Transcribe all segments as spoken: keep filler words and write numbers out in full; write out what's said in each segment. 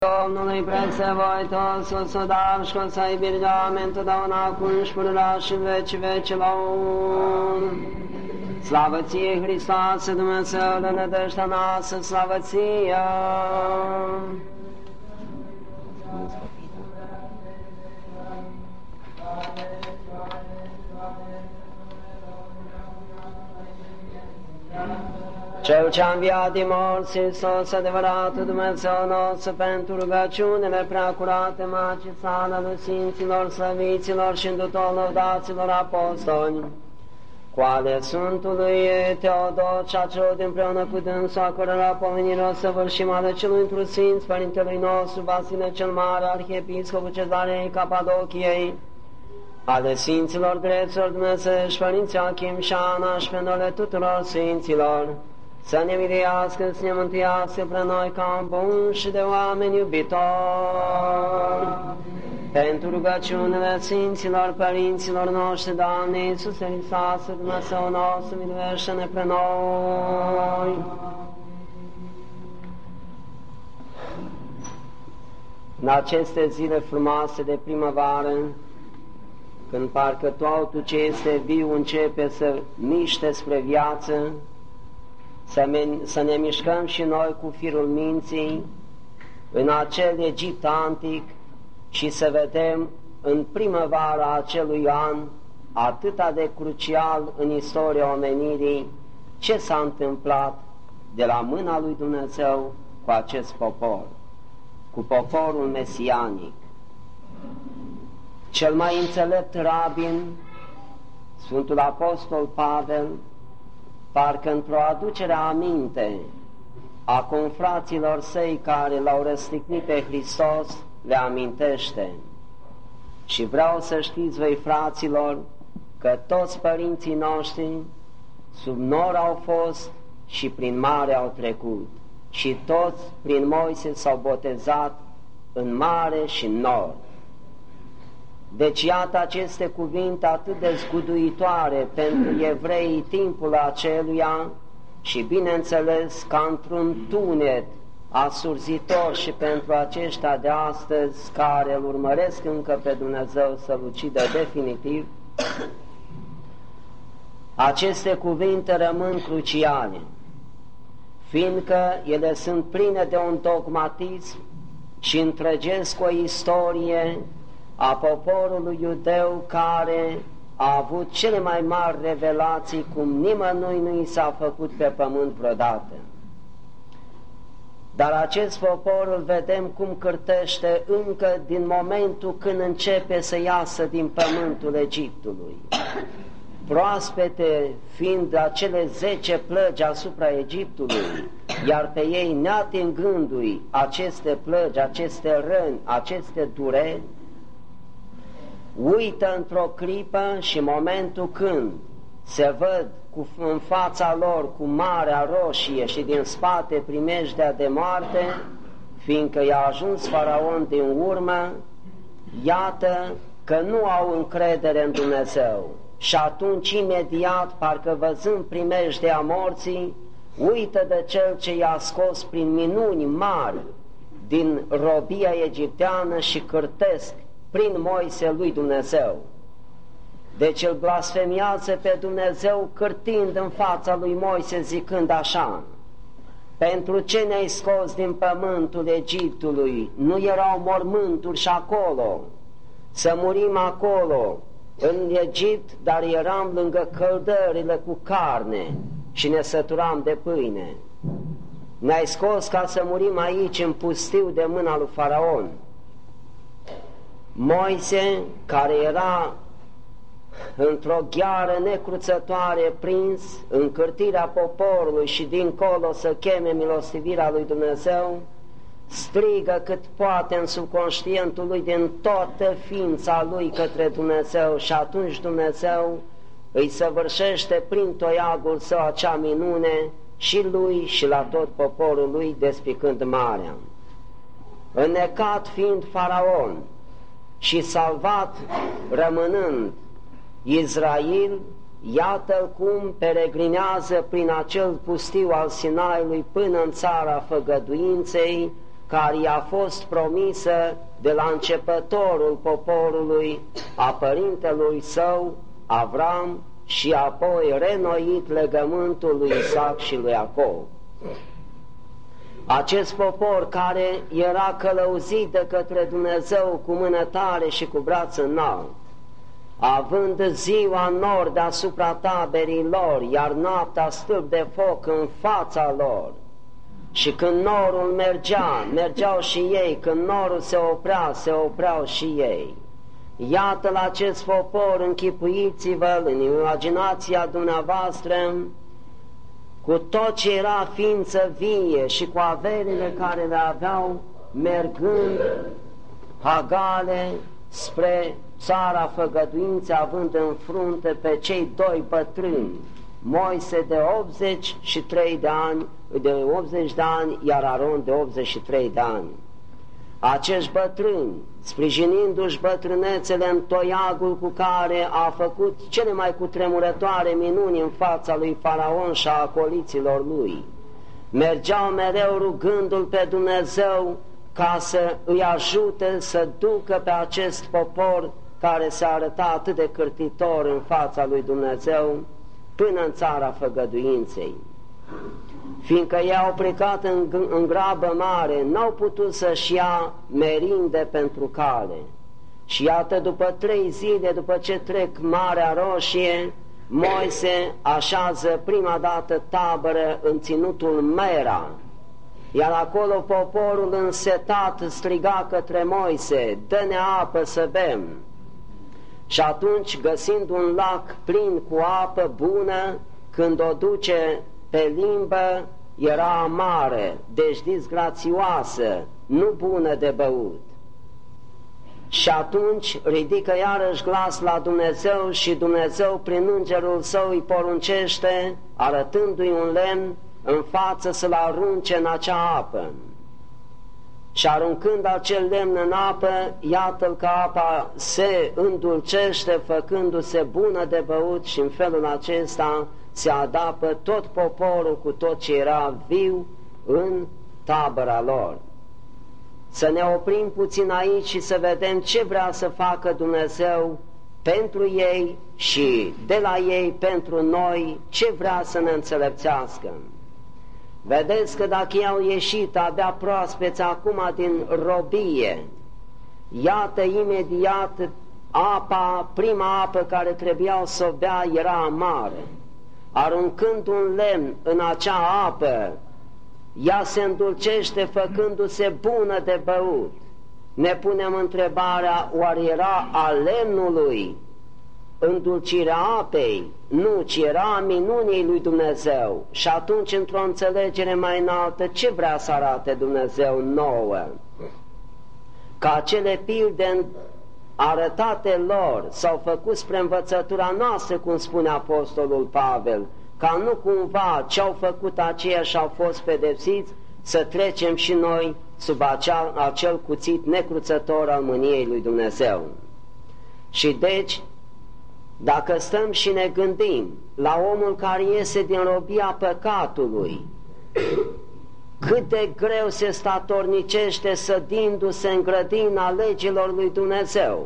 Domnului preț să voi toți, să să dar și să ai birgeame întotdeauna acum și pururea și în veci vecilor. Slavă ție, Hristoase, Dumnezeu, de nădejdea noastră, slavă ție! Cel ce-a înviat din morți, Iisus, adevăratul Dumnezeu nostru, pentru rugăciunile preacurate Maicii sale lui Sfinților, Slăviților și îndutor lăudaților apostoli, cu ale Sfântului Teodor și a celor dinpreună cu dânsul, a cărora pomenirea o săvârșim, ale celui întru Sfinț, Părintelui nostru, Vasile cel Mare, Arhiepiscopul Cezarei Capadociei, ale Sfinților Greților Dumnezeiești, Părinții Achim și Ana și pentru tuturor Sfinților, să ne miluiască, să ne mântuiască pre noi ca bun și de oameni iubitori. Pentru rugăciunile Sfinților Părinților noștri, Doamne Iisuse Hristoase, Dumnezeu nostru, miluiește-ne pre noi. În aceste zile frumoase de primăvară, când parcă totul ce este viu începe să miște spre viață, să, să ne mișcăm și noi cu firul minții în acel Egipt antic și să vedem în primăvara acelui an atâta de crucial în istoria omenirii ce s-a întâmplat de la mâna lui Dumnezeu cu acest popor, cu poporul mesianic. Cel mai înțelept rabin, Sfântul Apostol Pavel, parcă într-o aducere aminte a confraților săi care l-au răstignit pe Hristos, le amintește. Și vreau să știți, voi fraților, că toți părinții noștri sub nor au fost și prin mare au trecut, și toți prin Moise s-au botezat în mare și în nor. Deci iată aceste cuvinte atât de zguduitoare pentru evrei timpul aceluia și bineînțeles ca într-un tunet asurzitor și pentru aceștia de astăzi care îl urmăresc încă pe Dumnezeu să-L ucidă definitiv. Aceste cuvinte rămân cruciale, fiindcă ele sunt pline de un dogmatism și întregesc o istorie a poporului iudeu care a avut cele mai mari revelații cum nimănui nu i s-a făcut pe pământ vreodată. Dar acest popor îl vedem cum cârtește încă din momentul când începe să iasă din pământul Egiptului. Proaspete fiind acele zece plăgi asupra Egiptului, iar pe ei neatingându-i aceste plăgi, aceste răni, aceste dureri, uită într-o clipă și momentul când se văd cu, în fața lor cu Marea Roșie și din spate primejdea de moarte, fiindcă i-a ajuns Faraon din urmă, iată că nu au încredere în Dumnezeu. Și atunci imediat, parcă văzând primejdea morții, uită de Cel ce i-a scos prin minuni mari din robia egipteană și cârtesc prin Moise lui Dumnezeu. Deci îl blasfemiază pe Dumnezeu cârtind în fața lui Moise zicând așa: pentru ce ne-ai scos din pământul Egiptului? Nu erau mormânturi și acolo? Să murim acolo în Egipt, dar eram lângă căldările cu carne și ne săturam de pâine. Ne-ai scos ca să murim aici în pustiu de mâna lui Faraon. Moise, care era într-o gheară necruțătoare prins în cârtirea poporului și dincolo să cheme milostivirea lui Dumnezeu, strigă cât poate în subconștientul lui din toată ființa lui către Dumnezeu și atunci Dumnezeu îi săvârșește prin toiagul său acea minune și lui și la tot poporul lui, despicând marea. Înnecat fiind Faraon și salvat rămânând Israel, iată-l cum peregrinează prin acel pustiu al Sinaiului până în țara făgăduinței, care i-a fost promisă de la începătorul poporului, a părintelui său, Avram, și apoi renoit legământul lui Isaac și lui Iacov. Acest popor care era călăuzit de către Dumnezeu cu mână tare și cu braț înalt, având ziua nor deasupra taberii lor, iar noaptea stâlp de foc în fața lor, și când norul mergea, mergeau și ei, când norul se oprea, se opreau și ei. Iată-l acest popor, închipuiți-vă în imaginația dumneavoastră, cu tot ce era ființă vie și cu averile care le aveau, mergând hagale spre țara făgăduinței, având în frunte pe cei doi bătrâni, Moise de optzeci și trei de ani, de optzeci de ani, iar Aron de optzeci și trei de ani. Acești bătrâni, sprijinindu-și bătrânețele în toiagul cu care a făcut cele mai cutremurătoare minuni în fața lui Faraon și a acoliților lui, mergeau mereu rugându-l pe Dumnezeu ca să îi ajute să ducă pe acest popor care se arăta atât de cârtitor în fața lui Dumnezeu până în țara făgăduinței. Fiindcă ei au plecat în, în grabă mare, n-au putut să-și ia merinde pentru cale. Și iată, după trei zile, după ce trec Marea Roșie, Moise așează prima dată tabără în ținutul Mera, iar acolo poporul însetat striga către Moise: dă-ne apă să bem. Și atunci, găsind un lac plin cu apă bună, când o duce pe limbă, era amară, deci disgrațioasă, nu bună de băut. Și atunci ridică iarăși glas la Dumnezeu și Dumnezeu prin îngerul său îi poruncește, arătându-i un lemn în față, să-l arunce în acea apă. Și aruncând acel lemn în apă, iată-l că apa se îndulcește, făcându-se bună de băut, și în felul acesta se adapă tot poporul cu tot ce era viu în tabăra lor. Să ne oprim puțin aici și să vedem ce vrea să facă Dumnezeu pentru ei și de la ei pentru noi, ce vrea să ne înțelepțească. Vedeți că dacă ei au ieșit abia proaspeți acum din robie, iată imediat apa, prima apă care trebuiau să o bea era amară. Aruncând un lemn în acea apă, ea se îndulcește făcându-se bună de băut. Ne punem întrebarea, oare era a lemnului îndulcirea apei? Nu, ci era a minunii lui Dumnezeu. Și atunci, într-o înțelegere mai înaltă, ce vrea să arate Dumnezeu nouă? Ca acele pilde arătate lor s-au făcut spre învățătura noastră, cum spune Apostolul Pavel, ca nu cumva ce-au făcut aceia și au fost pedepsiți, să trecem și noi sub acea, acel cuțit necruțător al mâniei lui Dumnezeu. Și deci, dacă stăm și ne gândim la omul care iese din robia păcatului, cât de greu se statornicește sădindu-se în grădina legilor lui Dumnezeu.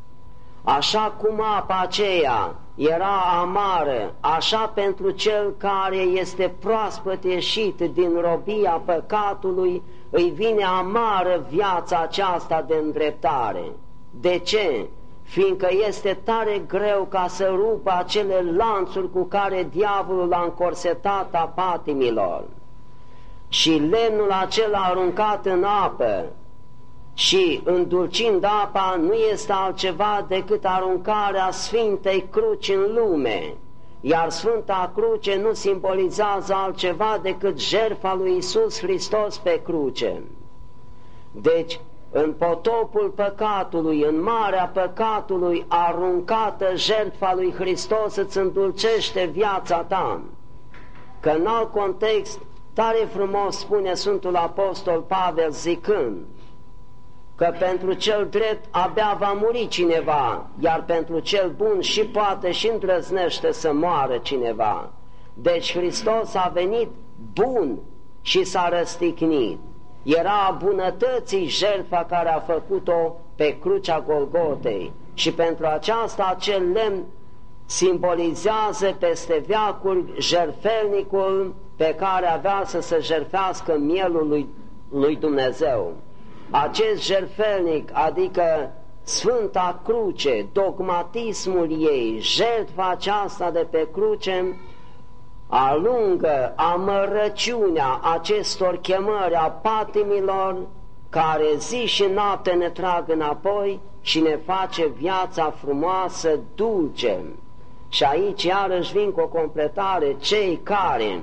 Așa cum apa aceea era amară, așa pentru cel care este proaspăt ieșit din robia păcatului, îi vine amară viața aceasta de îndreptare. De ce? Fiindcă este tare greu ca să rupă acele lanțuri cu care diavolul l-a încorsetat a patimilor. Și lemnul acela aruncat în apă și îndulcind apa nu este altceva decât aruncarea Sfintei Cruci în lume, iar Sfânta Cruce nu simbolizează altceva decât jertfa lui Iisus Hristos pe cruce. Deci, în potopul păcatului, în marea păcatului, aruncată jertfa lui Hristos îți îndulcește viața ta. Că în alt context, tare frumos spune Sfântul Apostol Pavel zicând că pentru cel drept abia va muri cineva, iar pentru cel bun și poate și îndrăznește să moară cineva. Deci Hristos a venit bun și s-a răstignit, era a bunătății jertfa care a făcut-o pe crucea Golgotei și pentru aceasta acel lemn simbolizează peste veacuri jertfelnicul pe care avea să se jertfească mielul lui, lui Dumnezeu. Acest jertfelnic, adică Sfânta Cruce, dogmatismul ei, jertfa aceasta de pe cruce, alungă amărăciunea acestor chemări a patimilor care zi și noapte ne trag înapoi și ne face viața frumoasă, dulce. Și aici iarăși vin cu o completare: cei care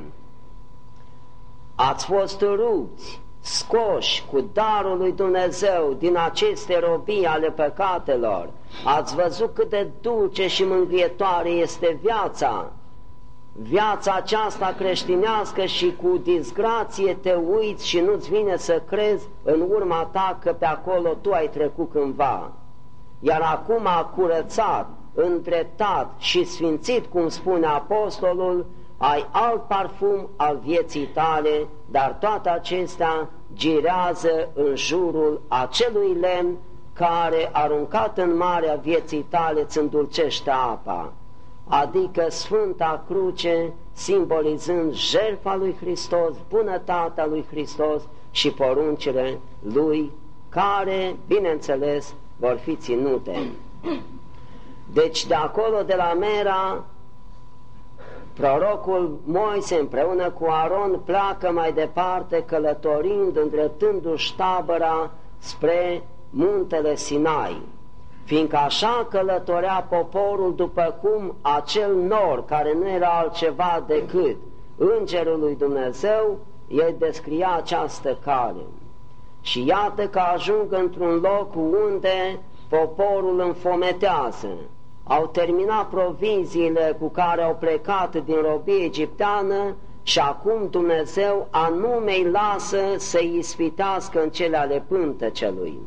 ați fost rupți, scoși cu darul lui Dumnezeu din aceste robii ale păcatelor, ați văzut cât de dulce și mângâietoare este viața, viața aceasta creștinească, și cu disgrație te uiți și nu-ți vine să crezi în urma ta că pe acolo tu ai trecut cândva, iar acum a curățat, îndreptat și sfințit, cum spune apostolul, ai alt parfum al vieții tale, dar toate acestea girează în jurul acelui lemn care, aruncat în marea vieții tale, îți îndulcește apa, adică Sfânta Cruce, simbolizând jertfa lui Hristos, bunătatea lui Hristos și poruncile lui, care, bineînțeles, vor fi ținute. Deci de acolo, de la Mera, prorocul Moise împreună cu Aron pleacă mai departe, călătorind, îndreptându-și tabăra spre muntele Sinai, fiindcă așa călătorea poporul, după cum acel nor, care nu era altceva decât Îngerul lui Dumnezeu, el descria această cale. Și iată că ajung într-un loc unde poporul înfometează. Au terminat proviziile cu care au plecat din robie egipteană și acum Dumnezeu anume îi lasă să-i ispitească în cele ale pântecelui.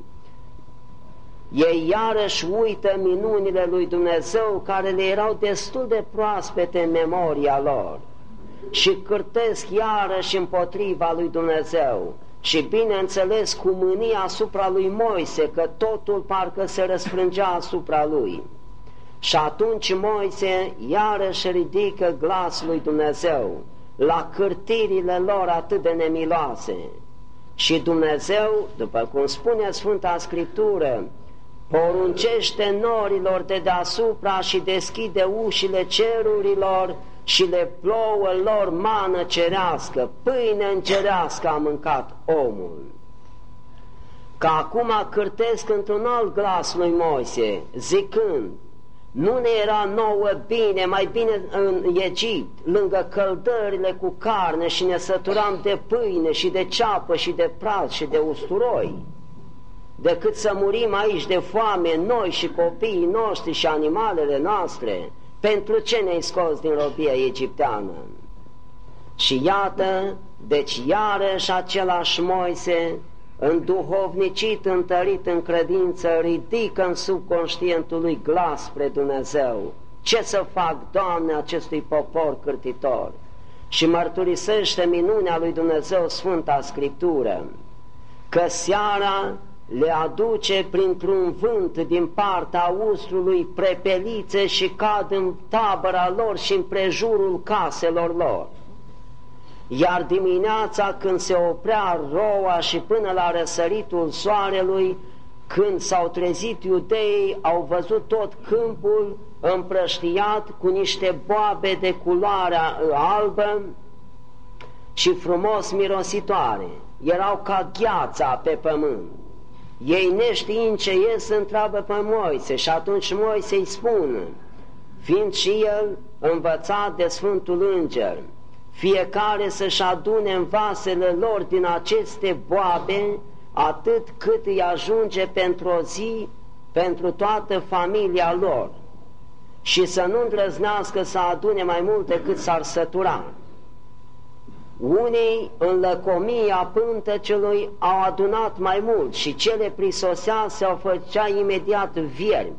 Ei iarăși uită minunile lui Dumnezeu, care le erau destul de proaspete în memoria lor, și cârtesc iarăși împotriva lui Dumnezeu și, bineînțeles, cu mânia asupra lui Moise, că totul parcă se răsfrângea asupra lui. Și atunci Moise iarăși ridică glasul lui Dumnezeu la cârtirile lor atât de nemiloase. Și Dumnezeu, după cum spune Sfânta Scriptură, poruncește norilor de deasupra și deschide ușile cerurilor și le plouă lor mană cerească, pâine îngerească a mâncat omul. Că acum cârtesc într-un alt glas lui Moise, zicând: nu ne era nouă bine, mai bine în Egipt, lângă căldările cu carne, și ne săturam de pâine și de ceapă și de praz și de usturoi, decât să murim aici de foame, noi și copiii noștri și animalele noastre? Pentru ce ne-ai scos din robia egipteană? Și iată, deci iarăși același Moise, înduhovnicit, întărit în credință, ridică în subconștientul lui glas spre Dumnezeu: ce să fac, Doamne, acestui popor cârtitor? Și mărturisește minunea lui Dumnezeu Sfânta Scriptură, că seara le aduce printr-un vânt din partea austrului prepelițe și cad în tabăra lor și în prejurul caselor lor. Iar dimineața, când se oprea roa și până la răsăritul soarelui, când s-au trezit iudeii, au văzut tot câmpul împrăștiat cu niște boabe de culoare albă și frumos mirositoare. Erau ca gheața pe pământ. Ei, neștiind ce ies, întreabă pe Moise și atunci Moise îi spune, fiind și el învățat de Sfântul Înger, fiecare să-și adune în vasele lor din aceste boabe atât cât îi ajunge pentru o zi, pentru toată familia lor, și să nu îndrăznească să adune mai mult decât s-ar sătura. Unii, în lăcomia pântecelui, au adunat mai mult și cele prisosease au făcea imediat viermi.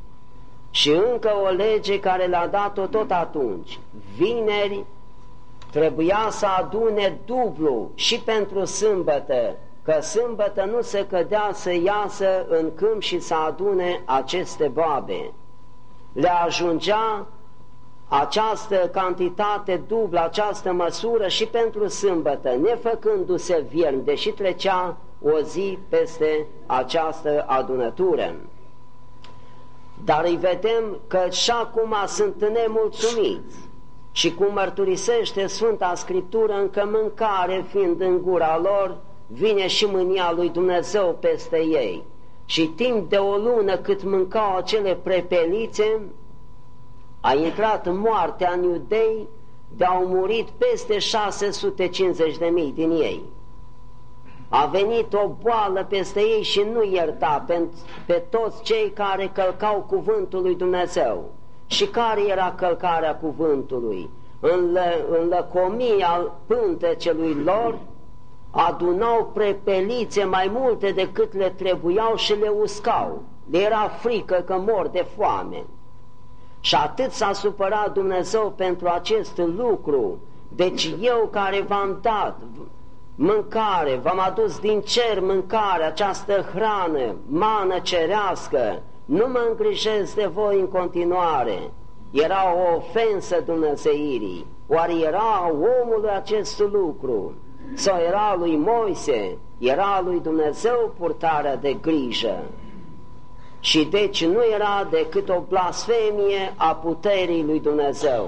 Și încă o lege care le-a dat-o tot atunci: vineri trebuia să adune dublu și pentru sâmbătă, că sâmbătă nu se cădea să iasă în câmp și să adune aceste boabe. Le ajungea această cantitate dublă, această măsură și pentru sâmbătă, nefăcându-se viermi, deși trecea o zi peste această adunătură. Dar îi vedem că și acum sunt nemulțumiți și cum mărturisește Sfânta Scriptură, încă mâncare fiind în gura lor, vine și mânia lui Dumnezeu peste ei. Și timp de o lună cât mâncau acele prepelițe, a intrat moartea în iudei, de au murit peste șase sute cincizeci de mii din ei. A venit o boală peste ei și nu ierta pe, pe toți cei care călcau cuvântul lui Dumnezeu. Și care era călcarea cuvântului? În, lă, în lăcomia pântecelui lor adunau prepelițe mai multe decât le trebuiau și le uscau. Le era frică că mor de foame. Și atât s-a supărat Dumnezeu pentru acest lucru. Deci eu care v-am dat mâncare, v-am adus din cer mâncare, această hrană, mană cerească, nu mă îngrijesc de voi în continuare. Era o ofensă dumnezeirii. Oare era omului acest lucru? Sau era lui Moise? Era lui Dumnezeu purtarea de grijă? Și deci nu era decât o blasfemie a puterii lui Dumnezeu.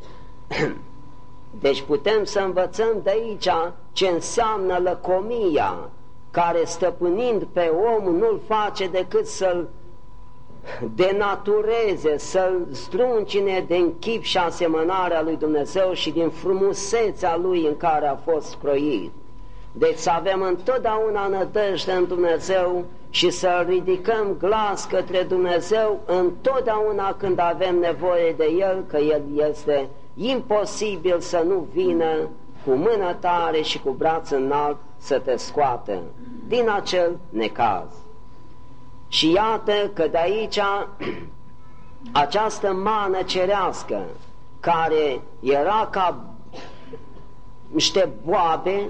Deci putem să învățăm de aici ce înseamnă lăcomia, care stăpânind pe om nu-l face decât să-l denatureze, să-l zdruncine din chip și asemănarea lui Dumnezeu și din frumusețea lui în care a fost croit. Deci să avem întotdeauna nădejde în Dumnezeu și să ridicăm glas către Dumnezeu întotdeauna când avem nevoie de El, că El este imposibil să nu vină cu mână tare și cu braț înalt să te scoată din acel necaz. Și iată că de aici această mană cerească, care era ca niște boabe,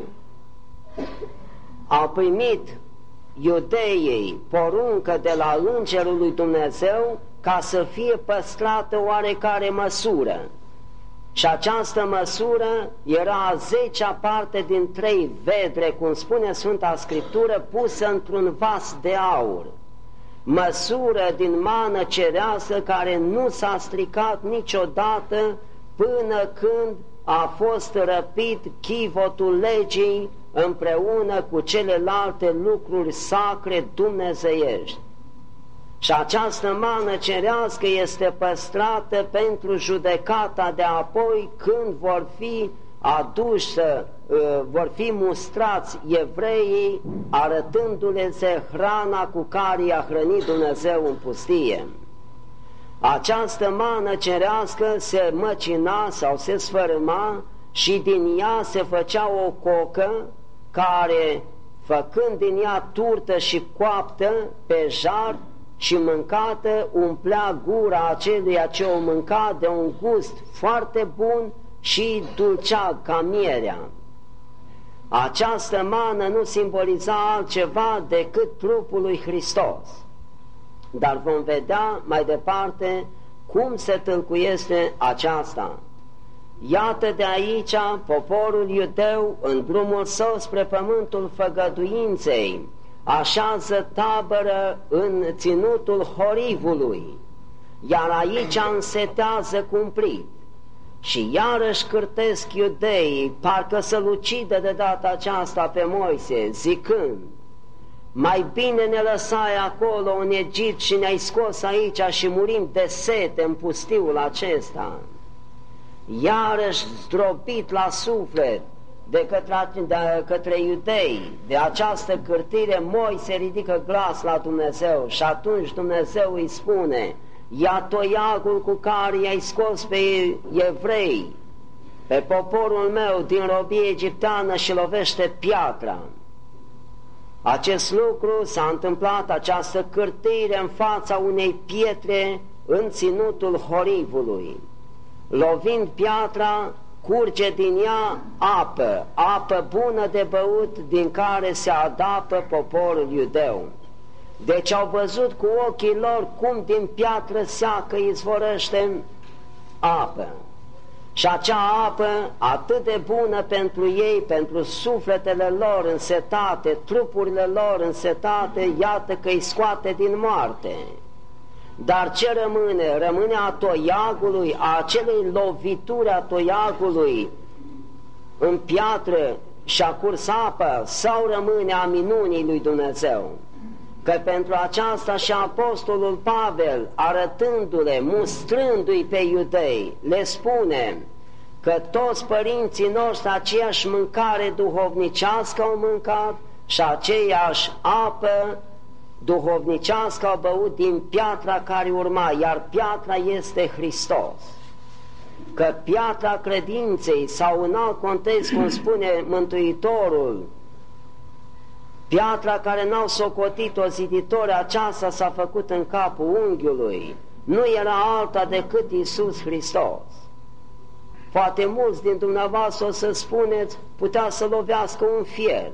au primit iudeii poruncă de la Îngerul lui Dumnezeu ca să fie păstrată oarecare măsură. Și această măsură era a zecea parte din trei vedre, cum spune Sfânta Scriptură, pusă într-un vas de aur. Măsură din mană cerească care nu s-a stricat niciodată până când a fost răpit chivotul legii împreună cu celelalte lucruri sacre dumnezeiești. Și această mană cerească este păstrată pentru judecata de apoi, când vor fi aduși, vor fi mustrați evreii, arătându-le-se hrana cu care i-a hrănit Dumnezeu în pustie. Această mană cerească se măcina sau se sfărâma și din ea se făcea o cocă care, făcând din ea turtă și coaptă pe jar și mâncată, umplea gura aceluia ce o mânca de un gust foarte bun și dulceag ca mierea. Această mană nu simboliza altceva decât trupul lui Hristos. Dar vom vedea mai departe cum se tâlcuiește aceasta. Iată de aici poporul iudeu, în drumul său spre pământul făgăduinței, așează tabără în ținutul Horivului, iar aici însetează cumplit. Și iarăși cârtesc iudeii, parcă să-l ucidă de data aceasta pe Moise, zicând: mai bine ne lăsai acolo în Egipt și ne-ai scos aici și murim de sete în pustiul acesta. Iarăși zdrobit la suflet de către, de către iudei, de această cârtire, Moise ridică glas la Dumnezeu și atunci Dumnezeu îi spune: ia toiagul cu care i-ai scos pe evrei, pe poporul meu din robie egipteană și lovește piatra. Acest lucru s-a întâmplat, această cârtire, în fața unei pietre în ținutul Horivului. Lovind piatra, curge din ea apă, apă bună de băut, din care se adapă poporul iudeu. Deci au văzut cu ochii lor cum din piatră seacă izvorăște apă. Și acea apă, atât de bună pentru ei, pentru sufletele lor însetate, trupurile lor însetate, iată că îi scoate din moarte. Dar ce rămâne? Rămâne a toiagului, a acelei lovituri a toiagului în piatră și a curs apă, sau rămâne a minunii lui Dumnezeu? Că pentru aceasta și apostolul Pavel, arătându-le, mustrându-i pe iudei, le spune că toți părinții noștri aceeași mâncare duhovnicească au mâncat și aceeași apă duhovnicească au băut din piatra care urma, iar piatra este Hristos. Că piatra credinței, sau în alt context, cum spune Mântuitorul, piatra care n-au socotit-o ziditori, aceasta s-a făcut în capul unghiului, nu era alta decât Iisus Hristos. Poate mulți din dumneavoastră o să spuneți, putea să lovească un fier.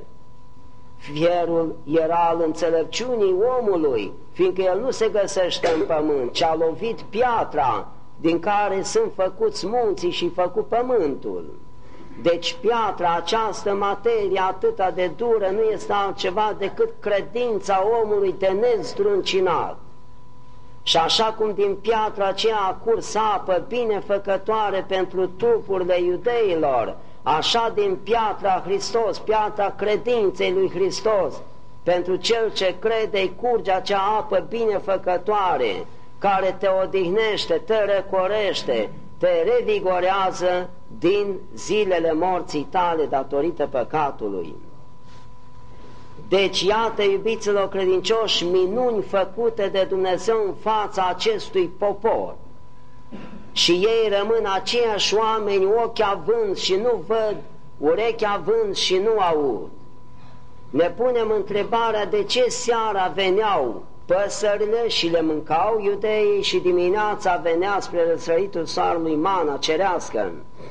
Fierul era al înțelepciunii omului, fiindcă el nu se găsește în pământ, ci a lovit piatra din care sunt făcuți munții și făcut pământul. Deci piatra, această materie atâta de dură, nu este altceva decât credința omului de nezdruncinat. Și așa cum din piatra aceea a curs apă binefăcătoare pentru trupurile iudeilor, așa din piatra Hristos, piatra credinței lui Hristos, pentru cel ce crede curge acea apă binefăcătoare, care te odihnește, te recorește, te revigorează din zilele morții tale datorită păcatului. Deci, iată, iubiților credincioși, minuni făcute de Dumnezeu în fața acestui popor. Și ei rămân aceiași oameni, ochi având și nu văd, urechi având și nu aud. Ne punem întrebarea de ce seara veneau păsările și le mâncau iudeii și dimineața venea spre răsăritul soarelui mana cerească.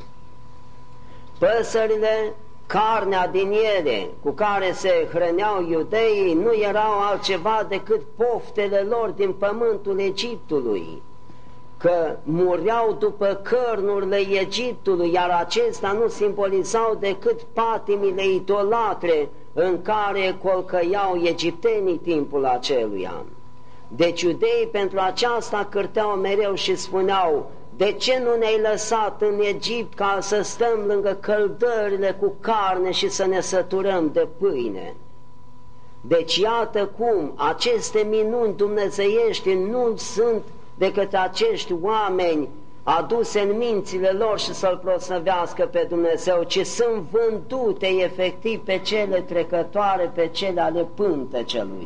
Păsările, carnea din ele cu care se hrăneau iudeii, nu erau altceva decât poftele lor din pământul Egiptului, că mureau după cărnurile Egiptului, iar acestea nu simbolizau decât patimile idolatre în care colcăiau egiptenii timpul aceluia. Deci iudeii pentru aceasta cârteau mereu și spuneau: de ce nu ne-ai lăsat în Egipt ca să stăm lângă căldările cu carne și să ne săturăm de pâine? Deci iată cum aceste minuni dumnezeiești nu sunt decât acești oameni aduse în mințile lor și să-L proslăvească pe Dumnezeu, ci sunt vândute efectiv pe cele trecătoare, pe cele ale pântecelui.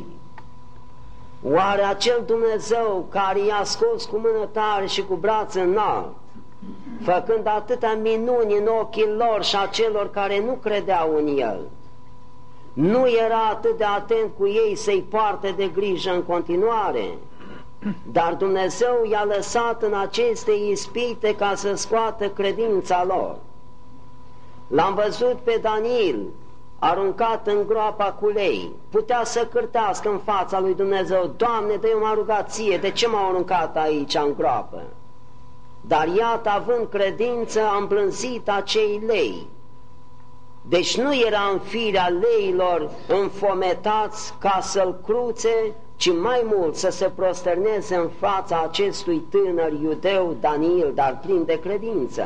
Oare acel Dumnezeu care i-a scos cu mână tare și cu braț înalt, făcând atâtea minuni în ochii lor și a celor care nu credeau în El, nu era atât de atent cu ei să-i poarte de grijă în continuare? Dar Dumnezeu i-a lăsat în aceste ispite ca să scoată credința lor. L-am văzut pe Daniel aruncat în groapa cu lei, putea să cârtească în fața lui Dumnezeu: Doamne, dă eu m-am rugat ție, de ce m-au aruncat aici în groapă? Dar iată, având credință, a îmblânzit acei lei. Deci nu era în firea leilor înfometați ca să-l cruțe, ci mai mult să se prosterneze în fața acestui tânăr iudeu Daniel, dar plin de credință.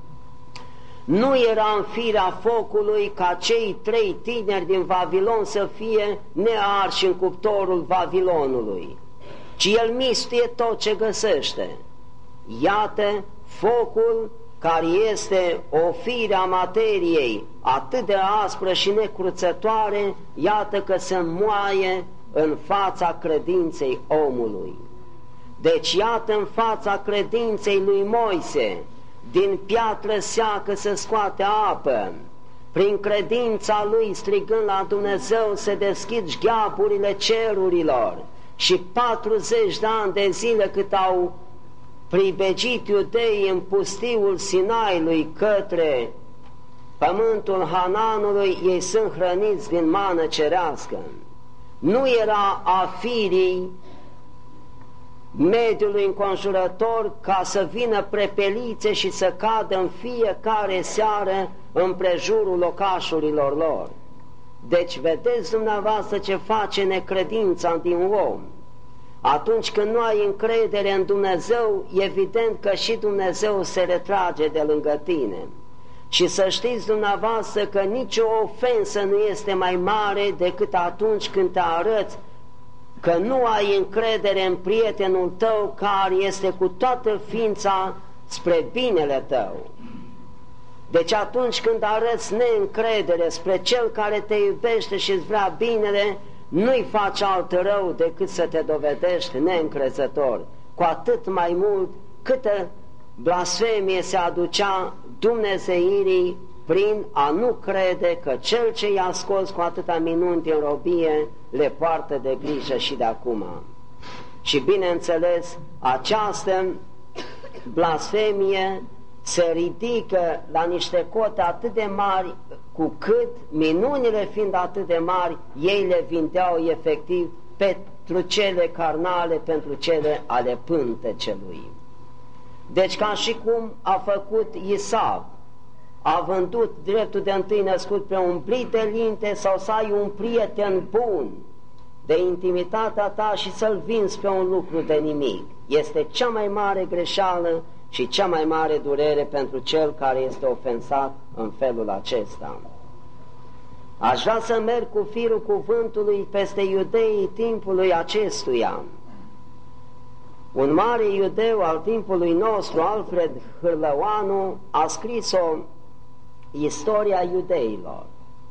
Nu era în firea focului ca cei trei tineri din Vavilon să fie nearși în cuptorul Vavilonului, ci el mistuie tot ce găsește. Iată, focul, care este o fire a materiei atât de aspră și necruțătoare, iată că se moaie în fața credinței omului. Deci iată, în fața credinței lui Moise, din piatră seacă se scoate apă. Prin credința lui, strigând la Dumnezeu, se deschid șgheapurile cerurilor și patruzeci de ani de zile cât au pribegit iudeii în pustiul Sinaiului către pământul Hananului, ei sunt hrăniți din mană cerească. Nu era a firii mediului înconjurător ca să vină prepelițe și să cadă în fiecare seară împrejurul locașurilor lor. Deci vedeți dumneavoastră ce face necredința din om. Atunci când nu ai încredere în Dumnezeu, evident că și Dumnezeu se retrage de lângă tine. Și să știți dumneavoastră că nicio ofensă nu este mai mare decât atunci când te arăți că nu ai încredere în prietenul tău care este cu toată ființa spre binele tău. Deci atunci când arăți neîncredere spre cel care te iubește și îți vrea binele, nu-i faci alt rău decât să te dovedești neîncrezător, cu atât mai mult câtă blasfemie se aducea dumnezeirii prin a nu crede că cel ce i-a scos cu atâta minuni din robie le poartă de grijă și de acum. Și bineînțeles, această blasfemie se ridică la niște cote atât de mari, cu cât minunile fiind atât de mari, ei le vindeau efectiv pentru cele carnale, pentru cele ale pântecelui. Deci ca și cum a făcut Isav, a vândut dreptul de întâi născut pe un plit de linte sau să ai un prieten bun de intimitatea ta și să-l vinzi pe un lucru de nimic. Este cea mai mare greșeală și cea mai mare durere pentru cel care este ofensat în felul acesta. Aș vrea să merg cu firul cuvântului peste iudeii timpului acestuia. Un mare iudeu al timpului nostru, Alfred Hârlăoanu, a scris o istoria iudeilor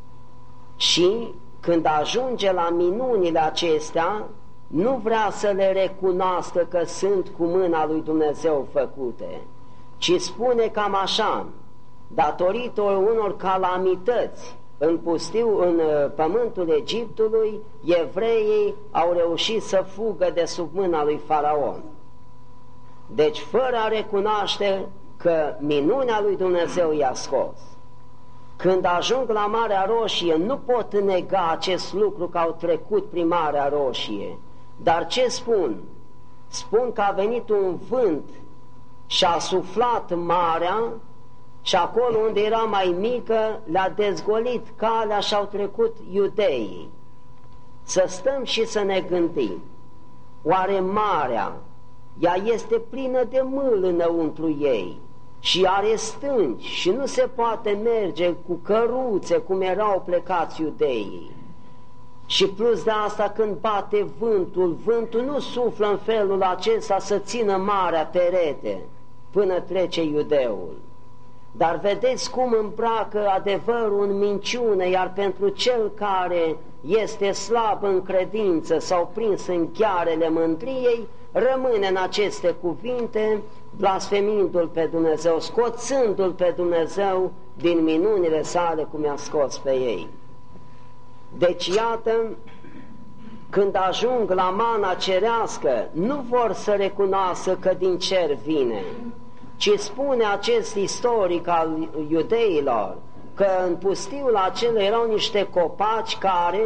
și când ajunge la minunile acestea, nu vrea să le recunoască că sunt cu mâna lui Dumnezeu făcute, ci spune cam așa: datorită unor calamități în pustiu, în pământul Egiptului, evreii au reușit să fugă de sub mâna lui Faraon. Deci fără a recunoaște că minunea lui Dumnezeu i-a scos. Când ajung la Marea Roșie, nu pot nega acest lucru că au trecut prin Marea Roșie. Dar ce spun? Spun că a venit un vânt și a suflat marea și acolo unde era mai mică le-a dezgolit calea și au trecut iudeii. Să stăm și să ne gândim. Oare marea, ea este plină de mâl înăuntru ei și are stânci și nu se poate merge cu căruțe cum erau plecați iudeii. Și plus de asta, când bate vântul, vântul nu suflă în felul acesta să țină marea perete până trece iudeul. Dar vedeți cum îmbracă adevărul în minciună, iar pentru cel care este slab în credință sau prins în chiarele mândriei, rămâne în aceste cuvinte, blasfemindu-L pe Dumnezeu, scoțându-L pe Dumnezeu din minunile sale cum i-a scos pe ei. Deci iată, când ajung la mana cerească, nu vor să recunoască că din cer vine, ci spune acest istoric al iudeilor că în pustiul acela erau niște copaci care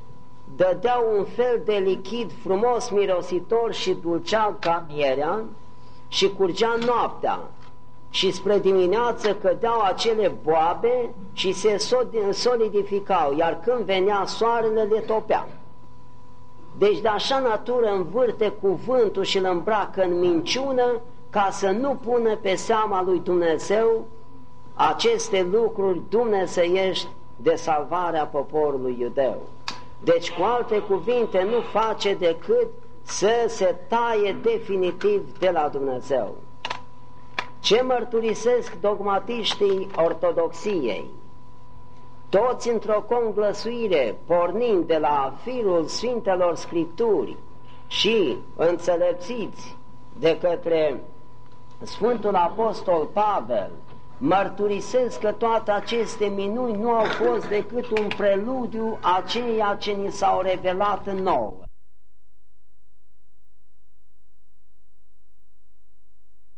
dădeau un fel de lichid frumos mirositor și dulceau ca mierea și curgea noaptea. Și spre dimineață cădeau acele boabe și se solidificau, iar când venea soarele le topea. Deci de așa natură învârte cuvântul și îl îmbracă în minciună ca să nu pună pe seama lui Dumnezeu aceste lucruri dumnezeiești de salvarea poporului iudeu. Deci, cu alte cuvinte, nu face decât să se taie definitiv de la Dumnezeu. Ce mărturisesc dogmatiștii ortodoxiei? Toți într-o conglăsuire, pornind de la firul Sfintelor Scripturi și înțelepțiți de către Sfântul Apostol Pavel, mărturisesc că toate aceste minuni nu au fost decât un preludiu a ceea ce ni s-au revelat nouă.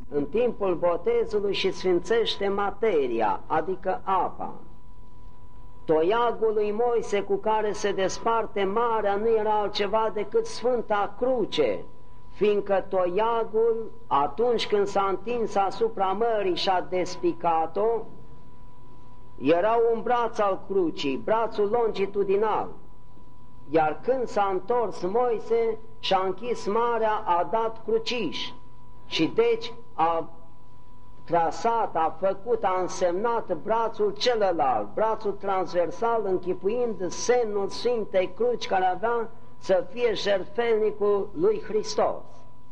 în timpul botezului și sfințește materia, adică apa. Toiagul lui Moise cu care se desparte marea nu era altceva decât Sfânta Cruce, fiindcă toiagul, atunci când s-a întins asupra mării și a despicat-o, era un braț al crucii, brațul longitudinal, iar când s-a întors Moise și-a închis marea, a dat cruciș și deci a trasat, a făcut, a însemnat brațul celălalt, brațul transversal, închipuind semnul Sfintei Cruci care avea să fie jertfelnicul lui Hristos.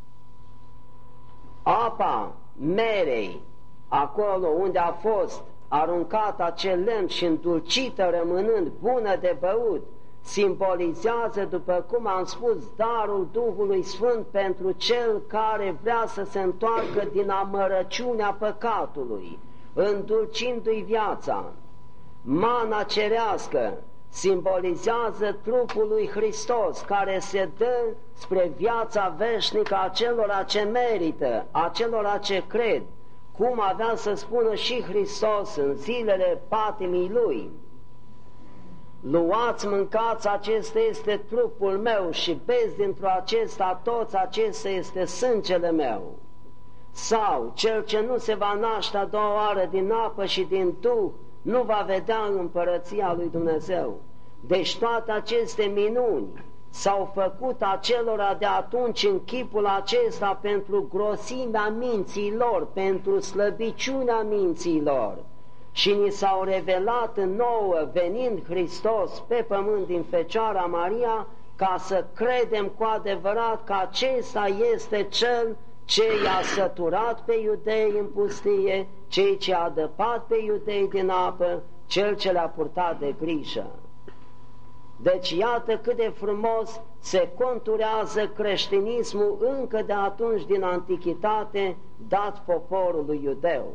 Apa merei, acolo unde a fost aruncat acel lemn și îndulcită rămânând bună de băut, simbolizează, după cum am spus, darul Duhului Sfânt pentru cel care vrea să se întoarcă din amărăciunea păcatului, îndulcindu-i viața. Mana cerească simbolizează trupul lui Hristos, care se dă spre viața veșnică a celora ce merită, a celora ce cred, cum avea să spună și Hristos în zilele patimii Lui: luați, mâncați, acesta este trupul meu și beți dintr-o acesta toți, acesta este sângele meu. Sau, cel ce nu se va naște a doua oară din apă și din Duh, nu va vedea împărăția lui Dumnezeu. Deci toate aceste minuni s-au făcut acelora de atunci în chipul acesta pentru grosimea minții lor, pentru slăbiciunea minții lor. Și ni s-au revelat nouă, venind Hristos pe pământ din Fecioara Maria, ca să credem cu adevărat că acesta este Cel ce i-a săturat pe iudei în pustie, Cel ce a adăpat pe iudei din apă, Cel ce le-a purtat de grijă. Deci iată cât de frumos se conturează creștinismul încă de atunci din antichitate, dat poporului iudeu.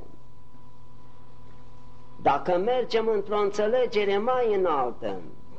Dacă mergem într-o înțelegere mai înaltă,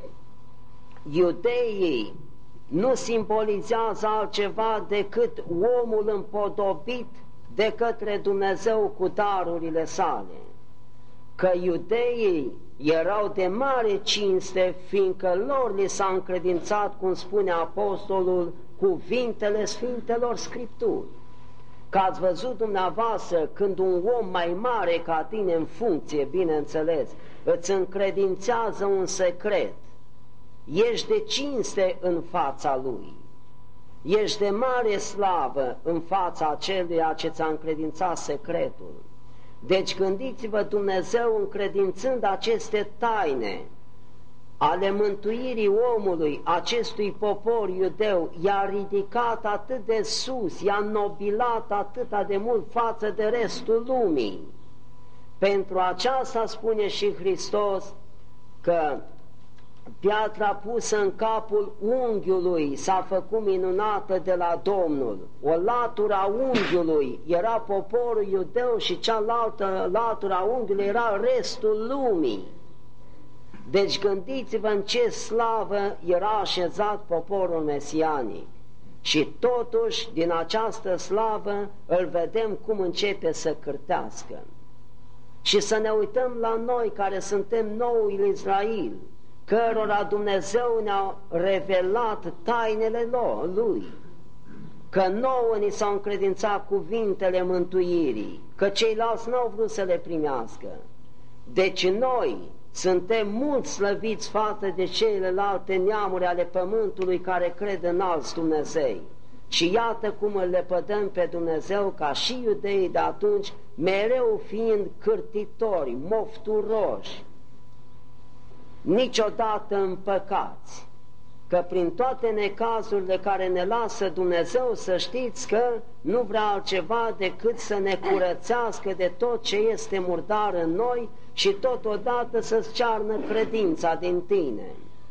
iudeii nu simbolizează altceva decât omul împodobit de către Dumnezeu cu darurile sale, că iudeii erau de mare cinste, fiindcă lor li s-a încredințat, cum spune apostolul, cuvintele Sfintelor Scripturi. Că ați văzut dumneavoastră când un om mai mare ca tine în funcție, bineînțeles, îți încredințează un secret, ești de cinste în fața lui, ești de mare slavă în fața aceluia ce ți-a încredințat secretul. Deci gândiți-vă, Dumnezeu, încredințând aceste taine ale mântuirii omului, acestui popor iudeu, i-a ridicat atât de sus, i-a nobilat atât de mult față de restul lumii. Pentru aceasta spune și Hristos că piatra pusă în capul unghiului s-a făcut minunată de la Domnul. O latură a unghiului era poporul iudeu și cealaltă latură a unghiului era restul lumii. Deci gândiți-vă în ce slavă era așezat poporul mesianic. Și totuși, din această slavă, îl vedem cum începe să cârtească. Și să ne uităm la noi care suntem noul Israel, cărora Dumnezeu ne-a revelat tainele Lui, că nouă ni s-au încredințat cuvintele mântuirii, că ceilalți n-au vrut să le primească. Deci noi suntem mult slăviți față de celelalte neamuri ale pământului care cred în alți Dumnezei. Și iată cum îl lepădăm pe Dumnezeu, ca și iudeii de atunci, mereu fiind cârtitori, mofturoși, niciodată împăcați, că prin toate necazurile care ne lasă Dumnezeu, să știți că nu vrea altceva decât să ne curățească de tot ce este murdar în noi și totodată să-ți cearnă credința din tine.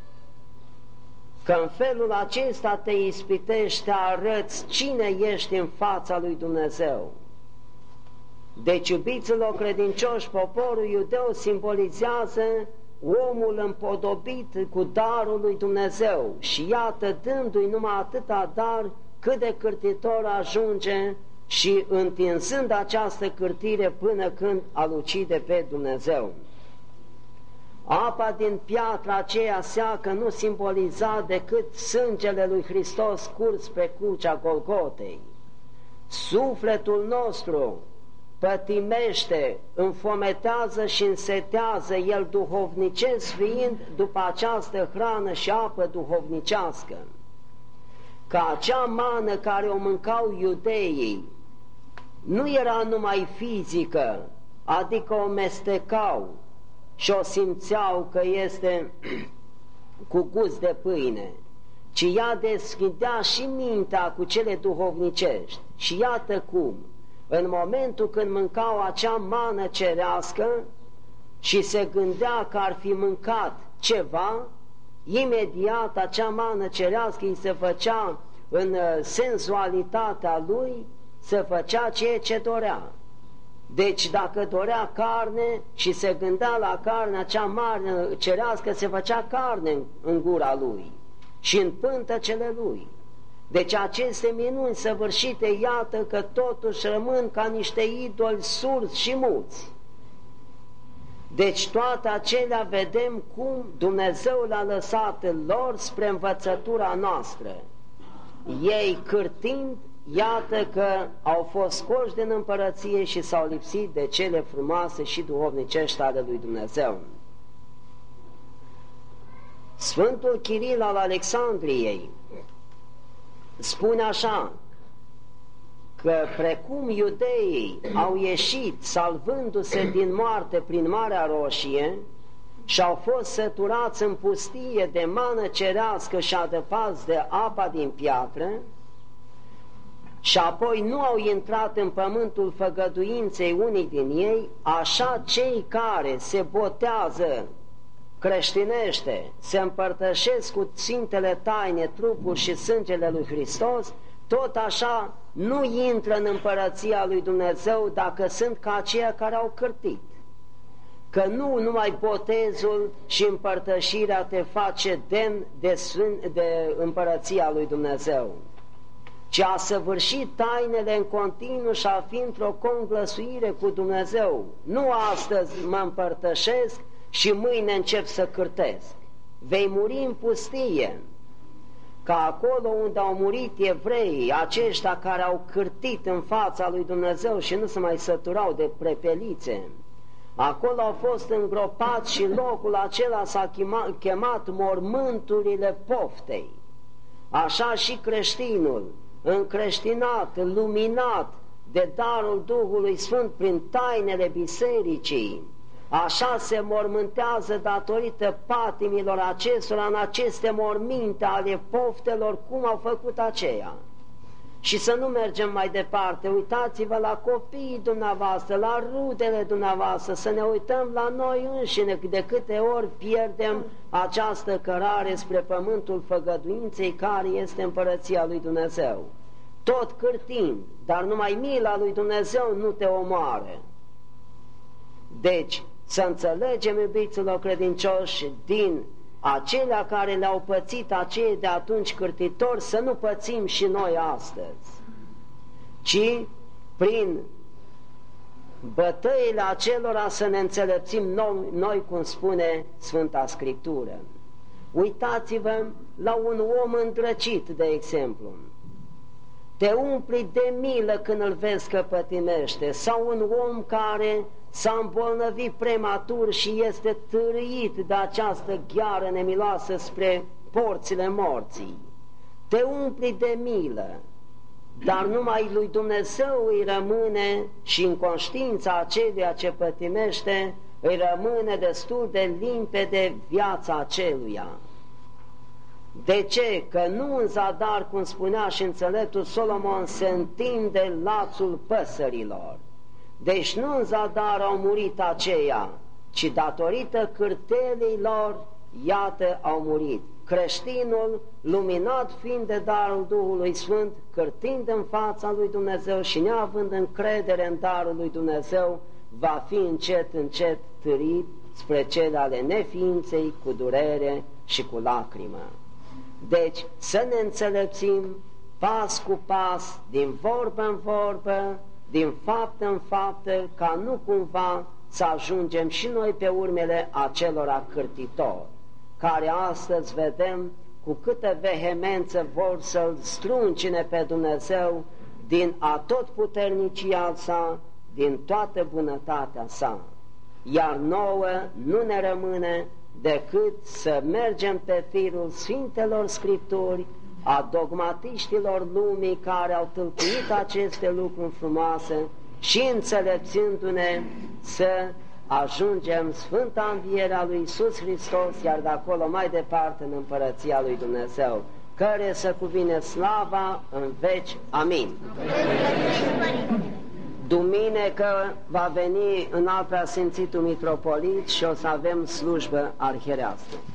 Că în felul acesta te ispitești, te arăți cine ești în fața lui Dumnezeu. Deci, iubiților credincioși, poporul iudeu simbolizează omul împodobit cu darul lui Dumnezeu și iată, dându-i numai atâta dar, cât de cârtitor ajunge și întinzând această cârtire până când îl ucide pe Dumnezeu. Apa din piatra aceea seacă nu simboliza decât sângele lui Hristos curs pe crucea Golgotei. Sufletul nostru pătimește, înfometează și însetează el duhovnicesc fiind după această hrană și apă duhovnicească. Că acea mană care o mâncau iudeii nu era numai fizică, adică o mestecau și o simțeau că este cu gust de pâine, ci ea deschidea și mintea cu cele duhovnicești. Și iată cum, în momentul când mâncau acea mană cerească și se gândea că ar fi mâncat ceva, imediat acea mană cerească îi se făcea în senzualitatea lui, se făcea ceea ce dorea. Deci dacă dorea carne și se gândea la carne, acea mană cerească se făcea carne în gura lui și în pântecele lui. Deci aceste minuni săvârșite, iată că totuși rămân ca niște idoli surzi și muți. Deci toate acelea vedem cum Dumnezeu le-a lăsat lor spre învățătura noastră. Ei cârtind, iată că au fost scoși din împărăție și s-au lipsit de cele frumoase și duhovnicești ale lui Dumnezeu. Sfântul Chiril al Alexandriei spune așa, că precum iudeii au ieșit salvându-se din moarte prin Marea Roșie și au fost săturați în pustie de mană cerească și adăpați de apa din piatră și apoi nu au intrat în pământul făgăduinței unii din ei, așa cei care se botează creștinește, se împărtășesc cu Sfintele Taine, trupul și sângele lui Hristos, tot așa nu intră în împărăția lui Dumnezeu dacă sunt ca aceia care au cârtit. Că nu numai botezul și împărtășirea te face demn de, sfânt, de împărăția lui Dumnezeu, ci a săvârși tainele în continuu și a fi într-o conglăsuire cu Dumnezeu. Nu astăzi mă împărtășesc și mâine încep să cârtesc. Vei muri în pustie, ca acolo unde au murit evreii, aceștia care au cârtit în fața lui Dumnezeu și nu se mai săturau de prepelițe. Acolo au fost îngropați și locul acela s-a chemat mormânturile poftei. Așa și creștinul, încreștinat, luminat de darul Duhului Sfânt prin tainele bisericii, așa se mormântează datorită patimilor acestora în aceste morminte ale poftelor, cum au făcut aceia. Și să nu mergem mai departe, uitați-vă la copiii dumneavoastră, la rudele dumneavoastră, să ne uităm la noi înșine, de câte ori pierdem această cărare spre pământul făgăduinței care este împărăția lui Dumnezeu. Tot cârtind, dar numai mila lui Dumnezeu nu te omoară. Deci, să înțelegem, iubiților credincioși, din acelea care le-au pățit acei de atunci cârtitori, să nu pățim și noi astăzi, ci prin bătăile acelora să ne înțelepțim noi, noi, cum spune Sfânta Scriptură. Uitați-vă la un om îndrăcit, de exemplu. Te umpli de milă când îl vezi că pătimește, sau un om care s-a îmbolnăvit prematur și este târâit de această gheară nemiloasă spre porțile morții. Te umpli de milă, dar numai lui Dumnezeu îi rămâne, și în conștiința aceluia ce pătimește, îi rămâne destul de limpede viața aceluia. De ce? Că nu în zadar, cum spunea și înțeleptul Solomon, se întinde lațul păsărilor. Deci nu în zadar au murit aceia, ci datorită cârtelii lor, iată, au murit. Creștinul, luminat fiind de darul Duhului Sfânt, cârtind în fața lui Dumnezeu și neavând încredere în darul lui Dumnezeu, va fi încet, încet târit spre cele ale neființei, cu durere și cu lacrimă. Deci să ne înțelepțim, pas cu pas, din vorbă în vorbă, din faptă în faptă, ca nu cumva să ajungem și noi pe urmele acelora cârtitori, care astăzi vedem cu câtă vehemență vor să-L struncine pe Dumnezeu din atotputernicia sa, din toată bunătatea sa. Iar nouă nu ne rămâne decât să mergem pe firul Sfintelor Scripturi, a dogmatiștilor lumii care au tâlcuit aceste lucruri frumoase și înțelepțându-ne să ajungem Sfânta Învierea lui Iisus Hristos, iar de acolo mai departe în Împărăția lui Dumnezeu, care să cuvine slava în veci. Amin. Duminică va veni în alt preasfințitul mitropolit și o să avem slujbă arhierească.